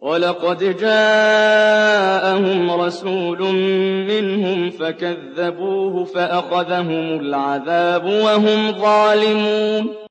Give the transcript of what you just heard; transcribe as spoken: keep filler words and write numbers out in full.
وَلَقَدْ جَاءَهُمْ رَسُولٌ مِّنْهُمْ فَكَذَّبُوهُ فَأَخَذَهُمُ الْعَذَابُ وَهُمْ ظَالِمُونَ